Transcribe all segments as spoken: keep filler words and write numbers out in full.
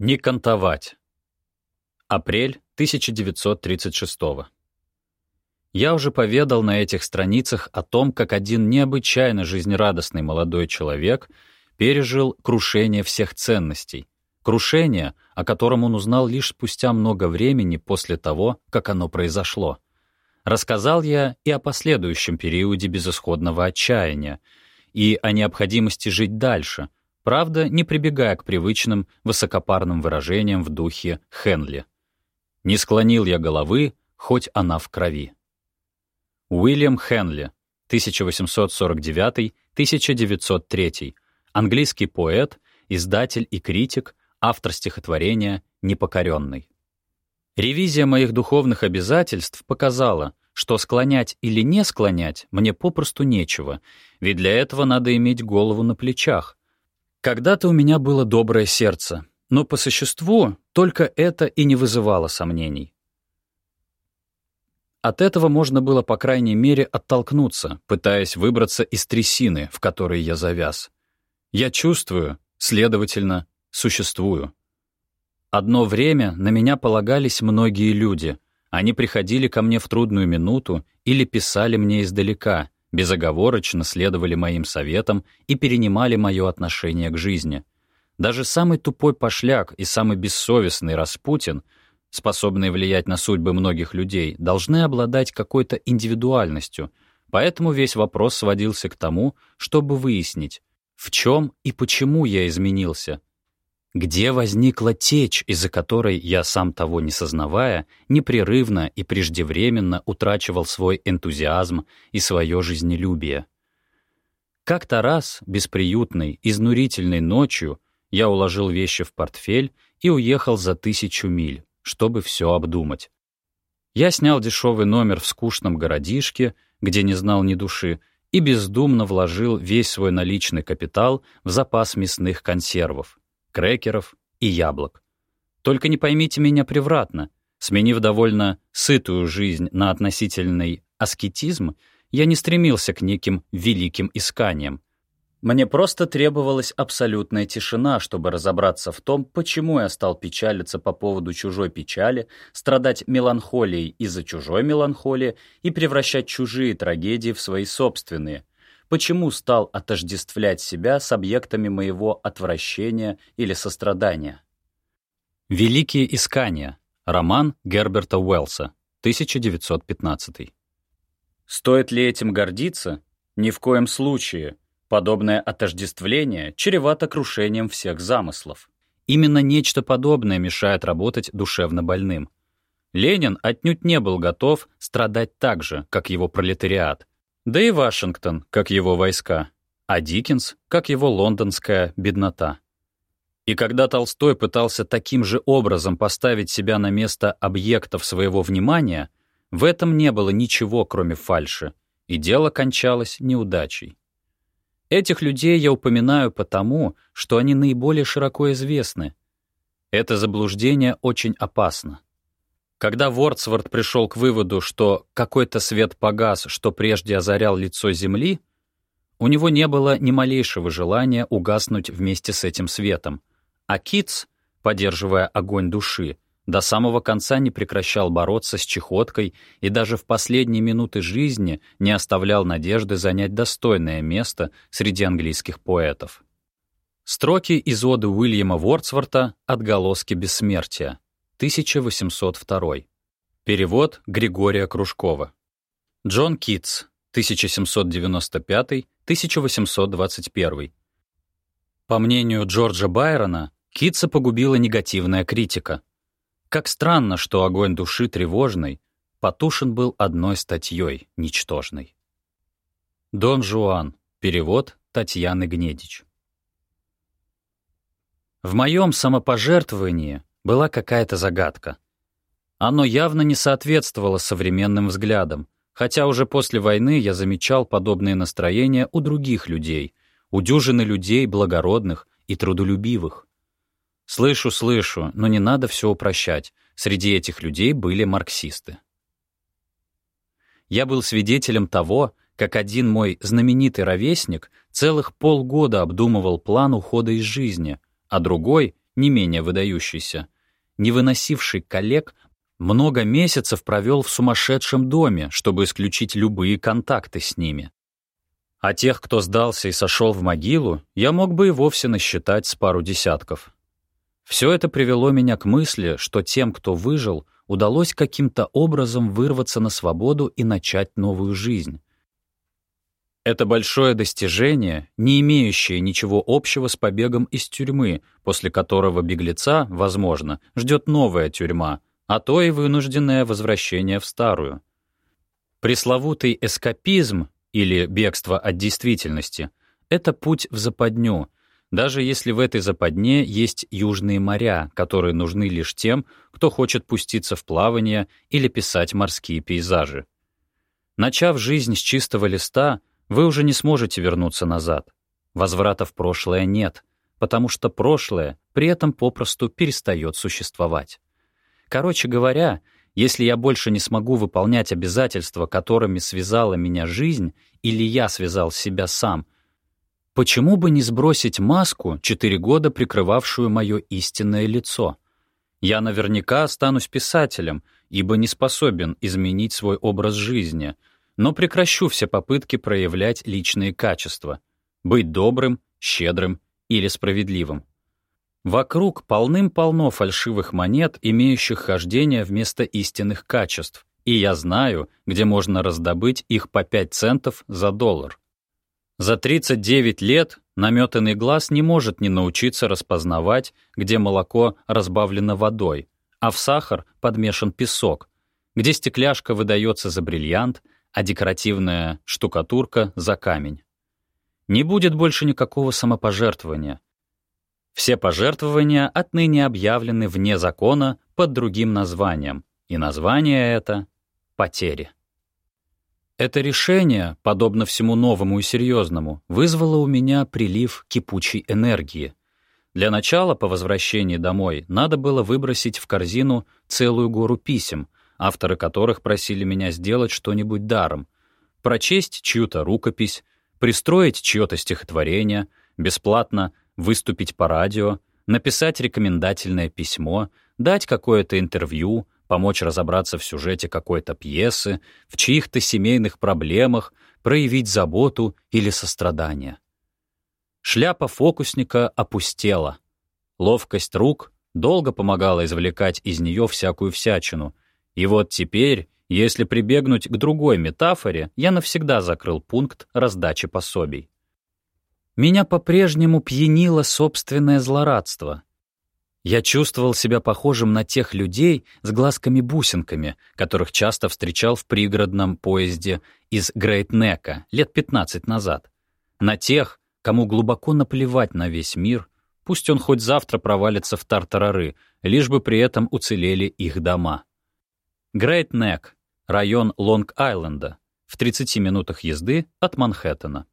Не кантовать. Апрель тысяча девятьсот тридцать шестого. Я уже поведал на этих страницах о том, как один необычайно жизнерадостный молодой человек пережил крушение всех ценностей. Крушение, о котором он узнал лишь спустя много времени после того, как оно произошло. Рассказал я и о последующем периоде безысходного отчаяния, и о необходимости жить дальше, правда, не прибегая к привычным высокопарным выражениям в духе Хенли. «Не склонил я головы, хоть она в крови». Уильям Хенли, тысяча восемьсот сорок девятый — тысяча девятьсот третий, английский поэт, издатель и критик, автор стихотворения «Непокоренный». Ревизия моих духовных обязательств показала, что склонять или не склонять мне попросту нечего, ведь для этого надо иметь голову на плечах. Когда-то у меня было доброе сердце, но по существу только это и не вызывало сомнений. От этого можно было, по крайней мере, оттолкнуться, пытаясь выбраться из трясины, в которой я завяз. Я чувствую, следовательно, существую. Одно время на меня полагались многие люди. Они приходили ко мне в трудную минуту или писали мне издалека, безоговорочно следовали моим советам и перенимали мое отношение к жизни. Даже самый тупой пошляк и самый бессовестный Распутин, способные влиять на судьбы многих людей, должны обладать какой-то индивидуальностью, поэтому весь вопрос сводился к тому, чтобы выяснить, в чем и почему я изменился, где возникла течь, из-за которой я, сам того не сознавая, непрерывно и преждевременно утрачивал свой энтузиазм и свое жизнелюбие. Как-то раз, бесприютной, изнурительной ночью, я уложил вещи в портфель и уехал за тысячу миль, чтобы все обдумать. Я снял дешевый номер в скучном городишке, где не знал ни души, и бездумно вложил весь свой наличный капитал в запас мясных консервов, крекеров и яблок. Только не поймите меня превратно. Сменив довольно сытую жизнь на относительный аскетизм, я не стремился к неким великим исканиям. Мне просто требовалась абсолютная тишина, чтобы разобраться в том, почему я стал печалиться по поводу чужой печали, страдать меланхолией из-за чужой меланхолии и превращать чужие трагедии в свои собственные. Почему стал отождествлять себя с объектами моего отвращения или сострадания? «Великие искания». Роман Герберта Уэллса, тысяча девятьсот пятнадцатый. Стоит ли этим гордиться? Ни в коем случае. Подобное отождествление чревато крушением всех замыслов. Именно нечто подобное мешает работать душевно больным. Ленин отнюдь не был готов страдать так же, как его пролетариат, да и Вашингтон, как его войска, а Диккенс, как его лондонская беднота. И когда Толстой пытался таким же образом поставить себя на место объектов своего внимания, в этом не было ничего, кроме фальши, и дело кончалось неудачей. Этих людей я упоминаю потому, что они наиболее широко известны. Это заблуждение очень опасно. Когда Вордсворт пришел к выводу, что какой-то свет погас, что прежде озарял лицо Земли, у него не было ни малейшего желания угаснуть вместе с этим светом, а Китс, поддерживая огонь души, до самого конца не прекращал бороться с чехоткой и даже в последние минуты жизни не оставлял надежды занять достойное место среди английских поэтов. Строки из оды Уильяма Вордсворта «Отголоски бессмертия», тысяча восемьсот второй. Перевод Григория Кружкова. Джон Китс, тысяча семьсот девяносто пятый — тысяча восемьсот двадцать первый. По мнению Джорджа Байрона, Китса погубила негативная критика. Как странно, что огонь души тревожный потушен был одной статьей ничтожной. Дон Жуан. Перевод Татьяны Гнедич. В моем самопожертвовании была какая-то загадка. Оно явно не соответствовало современным взглядам, хотя уже после войны я замечал подобные настроения у других людей, у дюжины людей благородных и трудолюбивых. Слышу, слышу, но не надо все упрощать. Среди этих людей были марксисты. Я был свидетелем того, как один мой знаменитый ровесник целых полгода обдумывал план ухода из жизни, а другой, не менее выдающийся, не выносивший коллег, много месяцев провел в сумасшедшем доме, чтобы исключить любые контакты с ними. А тех, кто сдался и сошел в могилу, я мог бы и вовсе насчитать с пару десятков. Все это привело меня к мысли, что тем, кто выжил, удалось каким-то образом вырваться на свободу и начать новую жизнь. Это большое достижение, не имеющее ничего общего с побегом из тюрьмы, после которого беглеца, возможно, ждет новая тюрьма, а то и вынужденное возвращение в старую. Пресловутый эскапизм или бегство от действительности — это путь в западню, даже если в этой западне есть южные моря, которые нужны лишь тем, кто хочет пуститься в плавание или писать морские пейзажи. Начав жизнь с чистого листа, вы уже не сможете вернуться назад. Возврата в прошлое нет, потому что прошлое при этом попросту перестает существовать. Короче говоря, если я больше не смогу выполнять обязательства, которыми связала меня жизнь, или я связал себя сам, почему бы не сбросить маску, четыре года прикрывавшую мое истинное лицо? Я наверняка останусь писателем, ибо не способен изменить свой образ жизни, но прекращу все попытки проявлять личные качества, быть добрым, щедрым или справедливым. Вокруг полным-полно фальшивых монет, имеющих хождение вместо истинных качеств, и я знаю, где можно раздобыть их по пять центов за доллар. За тридцать девять лет наметанный глаз не может не научиться распознавать, где молоко разбавлено водой, а в сахар подмешан песок, где стекляшка выдается за бриллиант, а декоративная штукатурка — за камень. Не будет больше никакого самопожертвования. Все пожертвования отныне объявлены вне закона под другим названием, и название это — потери. Это решение, подобно всему новому и серьезному, вызвало у меня прилив кипучей энергии. Для начала, по возвращении домой, надо было выбросить в корзину целую гору писем, авторы которых просили меня сделать что-нибудь даром, прочесть чью-то рукопись, пристроить чье-то стихотворение, бесплатно выступить по радио, написать рекомендательное письмо, дать какое-то интервью, помочь разобраться в сюжете какой-то пьесы, в чьих-то семейных проблемах, проявить заботу или сострадание. Шляпа фокусника опустела. Ловкость рук долго помогала извлекать из нее всякую всячину. И вот теперь, если прибегнуть к другой метафоре, я навсегда закрыл пункт раздачи пособий. Меня по-прежнему пьянило собственное злорадство. Я чувствовал себя похожим на тех людей с глазками-бусинками, которых часто встречал в пригородном поезде из Грейт-Нека лет пятнадцать назад. На тех, кому глубоко наплевать на весь мир, пусть он хоть завтра провалится в тартарары, лишь бы при этом уцелели их дома. Грейт-Нек — район Лонг-Айленда, в тридцати минутах езды от Манхэттена.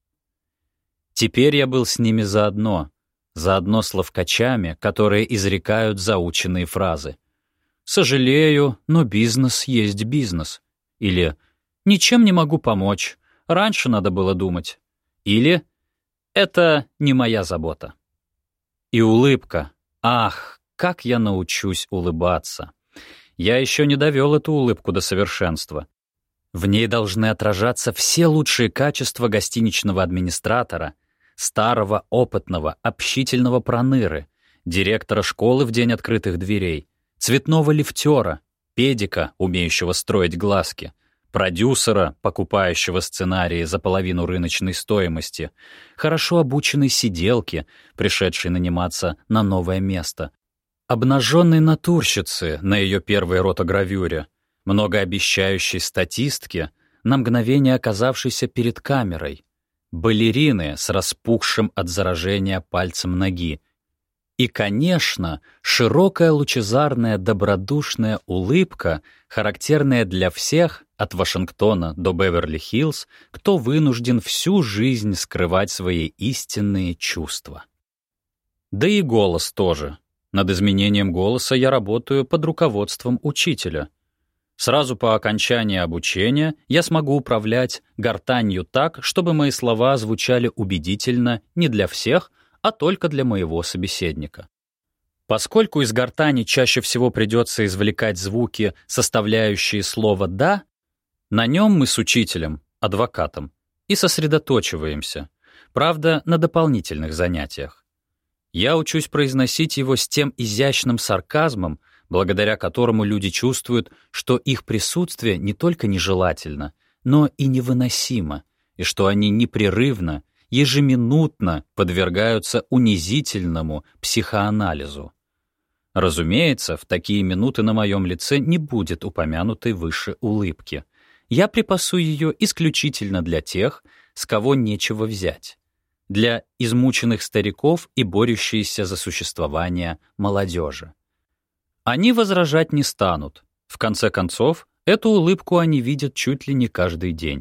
Теперь я был с ними заодно, заодно с ловкачами, которые изрекают заученные фразы. «Сожалею, но бизнес есть бизнес». Или «Ничем не могу помочь, раньше надо было думать». Или «Это не моя забота». И улыбка. Ах, как я научусь улыбаться. Я еще не довел эту улыбку до совершенства. В ней должны отражаться все лучшие качества гостиничного администратора, старого, опытного, общительного проныры, директора школы в день открытых дверей, цветного лифтера, педика, умеющего строить глазки, продюсера, покупающего сценарии за половину рыночной стоимости, хорошо обученной сиделки, пришедшей наниматься на новое место, обнаженной натурщицы на ее первой ротогравюре, многообещающей статистки, на мгновение оказавшейся перед камерой, балерины с распухшим от заражения пальцем ноги и, конечно, широкая лучезарная добродушная улыбка, характерная для всех, от Вашингтона до Беверли-Хиллз, кто вынужден всю жизнь скрывать свои истинные чувства. Да и голос тоже. Над изменением голоса я работаю под руководством учителя. Сразу по окончании обучения я смогу управлять гортанью так, чтобы мои слова звучали убедительно не для всех, а только для моего собеседника. Поскольку из гортани чаще всего придется извлекать звуки, составляющие слово «да», на нем мы с учителем, адвокатом, и сосредоточиваемся, правда, на дополнительных занятиях. Я учусь произносить его с тем изящным сарказмом, благодаря которому люди чувствуют, что их присутствие не только нежелательно, но и невыносимо, и что они непрерывно, ежеминутно подвергаются унизительному психоанализу. Разумеется, в такие минуты на моем лице не будет упомянутой выше улыбки. Я припасу ее исключительно для тех, с кого нечего взять, для измученных стариков и борющейся за существование молодежи. Они возражать не станут. В конце концов, эту улыбку они видят чуть ли не каждый день.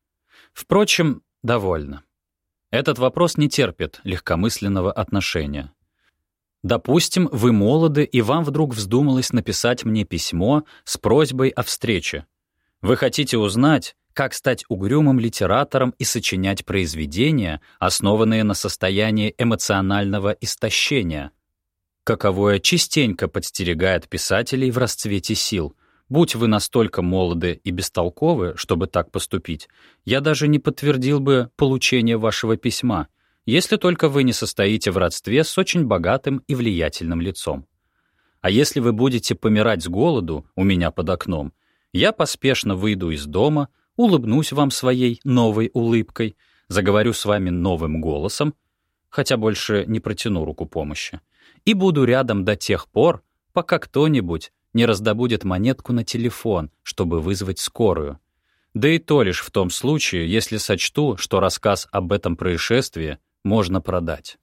Впрочем, довольно. Этот вопрос не терпит легкомысленного отношения. Допустим, вы молоды, и вам вдруг вздумалось написать мне письмо с просьбой о встрече. Вы хотите узнать, как стать угрюмым литератором и сочинять произведения, основанные на состоянии эмоционального истощения, каковое частенько подстерегает писателей в расцвете сил. Будь вы настолько молоды и бестолковы, чтобы так поступить, я даже не подтвердил бы получение вашего письма, если только вы не состоите в родстве с очень богатым и влиятельным лицом. А если вы будете помирать с голоду у меня под окном, я поспешно выйду из дома, улыбнусь вам своей новой улыбкой, заговорю с вами новым голосом, хотя больше не протяну руку помощи, и буду рядом до тех пор, пока кто-нибудь не раздобудет монетку на телефон, чтобы вызвать скорую. Да и то лишь в том случае, если сочту, что рассказ об этом происшествии можно продать.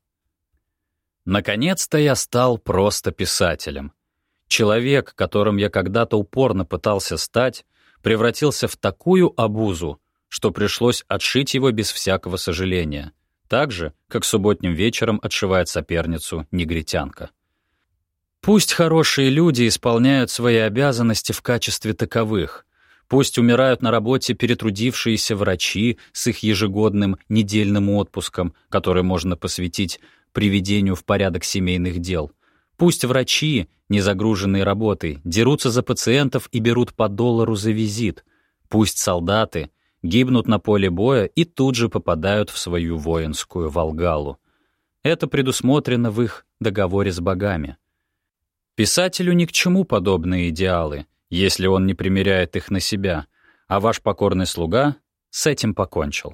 Наконец-то я стал просто писателем. Человек, которым я когда-то упорно пытался стать, превратился в такую обузу, что пришлось отшить его без всякого сожаления, так же, как субботним вечером отшивает соперницу негритянка. Пусть хорошие люди исполняют свои обязанности в качестве таковых, пусть умирают на работе перетрудившиеся врачи с их ежегодным недельным отпуском, который можно посвятить приведению в порядок семейных дел. Пусть врачи, не загруженные работой, дерутся за пациентов и берут по доллару за визит. Пусть солдаты гибнут на поле боя и тут же попадают в свою воинскую Волгалу. Это предусмотрено в их договоре с богами. Писателю ни к чему подобные идеалы, если он не примеряет их на себя, а ваш покорный слуга с этим покончил.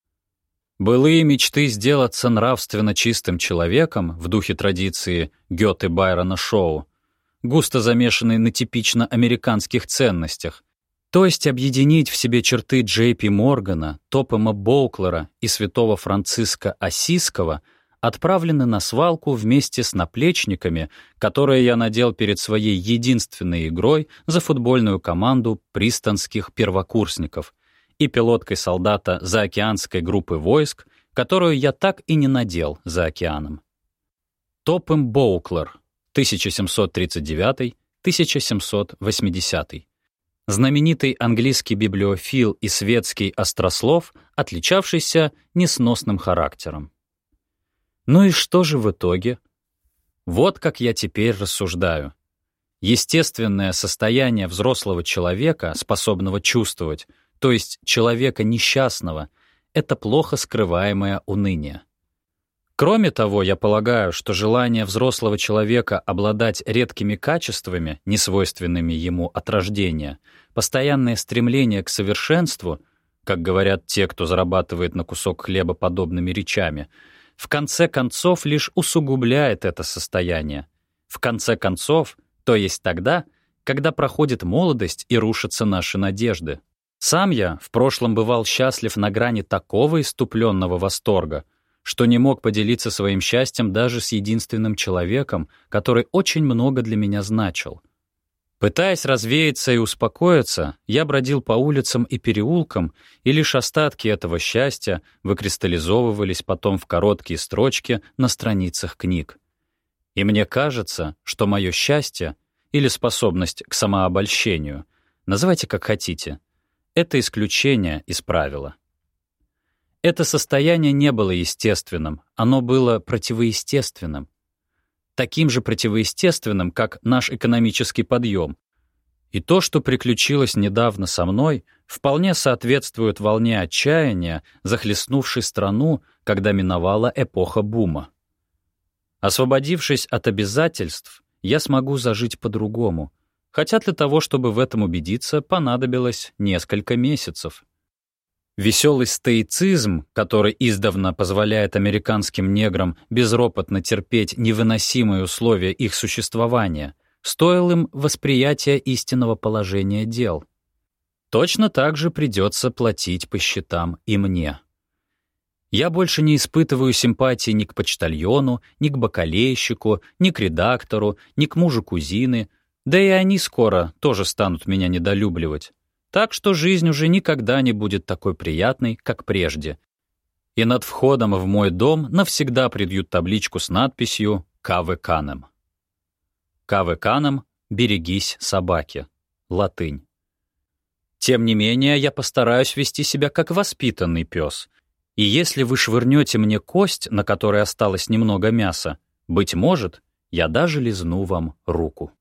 Былые мечты сделаться нравственно чистым человеком в духе традиции Гёте Байрона Шоу, густо замешанные на типично американских ценностях, то есть объединить в себе черты Джей Пи Моргана, Топема Боуклера и святого Франциска Ассизского, отправлены на свалку вместе с наплечниками, которые я надел перед своей единственной игрой за футбольную команду пристонских первокурсников, и пилоткой солдата заокеанской группы войск, которую я так и не надел за океаном. Топем Боуклер, тысяча семьсот тридцать девятый — тысяча семьсот восьмидесятый. Знаменитый английский библиофил и светский острослов, отличавшийся несносным характером. Ну и что же в итоге? Вот как я теперь рассуждаю. Естественное состояние взрослого человека, способного чувствовать, то есть человека несчастного, это плохо скрываемое уныние. Кроме того, я полагаю, что желание взрослого человека обладать редкими качествами, несвойственными ему от рождения, постоянное стремление к совершенству, как говорят те, кто зарабатывает на кусок хлеба подобными речами, в конце концов лишь усугубляет это состояние. В конце концов, то есть тогда, когда проходит молодость и рушатся наши надежды. Сам я в прошлом бывал счастлив на грани такого исступленного восторга, что не мог поделиться своим счастьем даже с единственным человеком, который очень много для меня значил. Пытаясь развеяться и успокоиться, я бродил по улицам и переулкам, и лишь остатки этого счастья выкристаллизовывались потом в короткие строчки на страницах книг. И мне кажется, что мое счастье или способность к самообольщению, называйте как хотите, это исключение из правила. Это состояние не было естественным, оно было противоестественным. таким же противоестественным, как наш экономический подъем. И то, что приключилось недавно со мной, вполне соответствует волне отчаяния, захлестнувшей страну, когда миновала эпоха бума. Освободившись от обязательств, я смогу зажить по-другому, хотя для того, чтобы в этом убедиться, понадобилось несколько месяцев. Веселый стоицизм, который издавна позволяет американским неграм безропотно терпеть невыносимые условия их существования, стоил им восприятия истинного положения дел. Точно так же придется платить по счетам и мне. Я больше не испытываю симпатии ни к почтальону, ни к бакалейщику, ни к редактору, ни к мужу кузины, да и они скоро тоже станут меня недолюбливать. Так что жизнь уже никогда не будет такой приятной, как прежде. И над входом в мой дом навсегда прибьют табличку с надписью «Каве Канем». «Каве Канем, берегись собаки». Латынь. Тем не менее, я постараюсь вести себя как воспитанный пес. И если вы швырнете мне кость, на которой осталось немного мяса, быть может, я даже лизну вам руку.